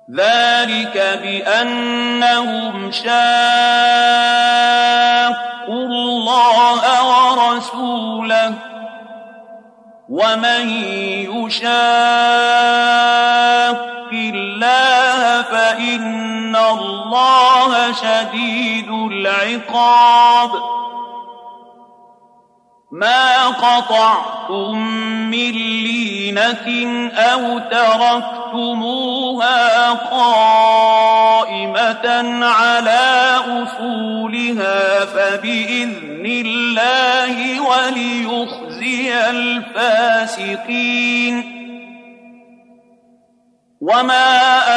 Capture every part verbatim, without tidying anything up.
ذلك بأنهم شاقوا الله ورسوله ومن يشاق الله فإن الله شديد العقاب ما قطعتم من لينة أو تركتموها قائمة على أصولها فبإذن الله وليخزي الفاسقين وما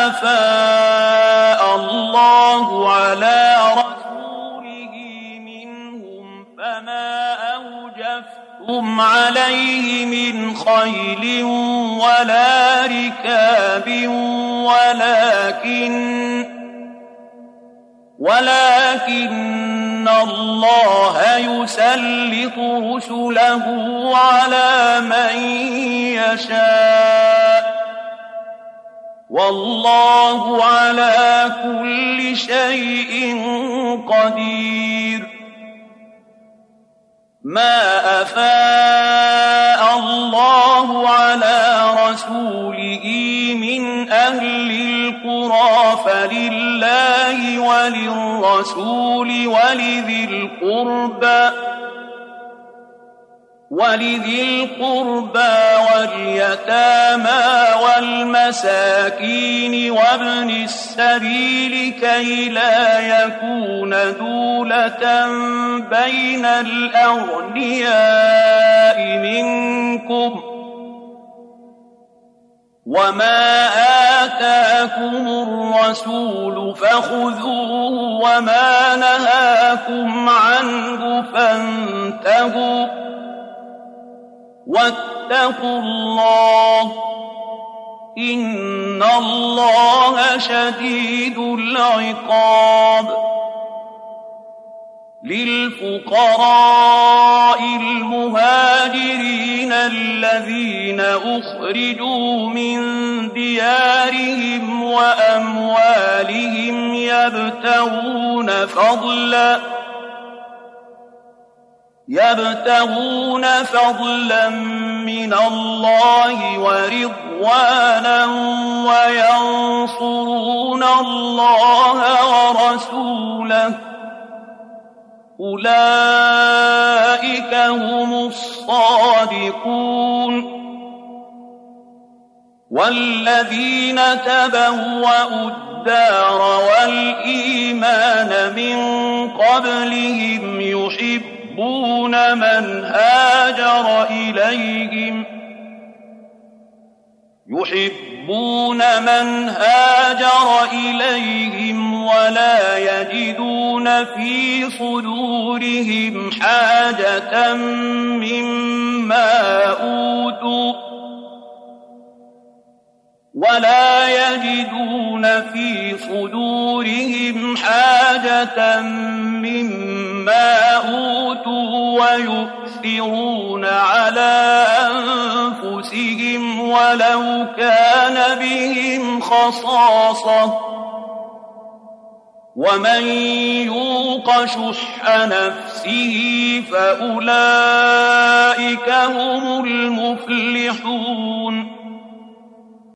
أفاء الله على رسوله منهم فما أوجفتم عليه من خيل ولا ركاب ولكن ولكن الله يسلط رسله على من يشاء والله على كل شيء قدير ما أفاء الله على رسوله من أهل القرى فلله وللرسول ولذي القربى ولذي القربى واليتامى والمساكين وابن السبيل كي لا يكون دولة بين الأغنياء منكم وما آتاكم الرسول فخذوه وما نهاكم عنه فانتهوا واتقوا الله إن الله شديد العقاب للفقراء المهاجرين الذين أخرجوا من ديارهم وأموالهم يبتغون فضلا يبتغون فضلا من الله ورضوانا وينصرون الله ورسوله أولئك هم الصادقون والذين تبوأوا الدار والإيمان من قبلهم يحبون يحبون من هاجر إليهم يحبون من هاجر إليهم ولا يجدون في صدورهم حاجة مما أوتوا ولا يجدون في صدورهم حاجة مما أوتوا ويؤثرون على أنفسهم ولو كان بهم خصاصة ومن يوق شح نفسه فأولئك هم المفلحون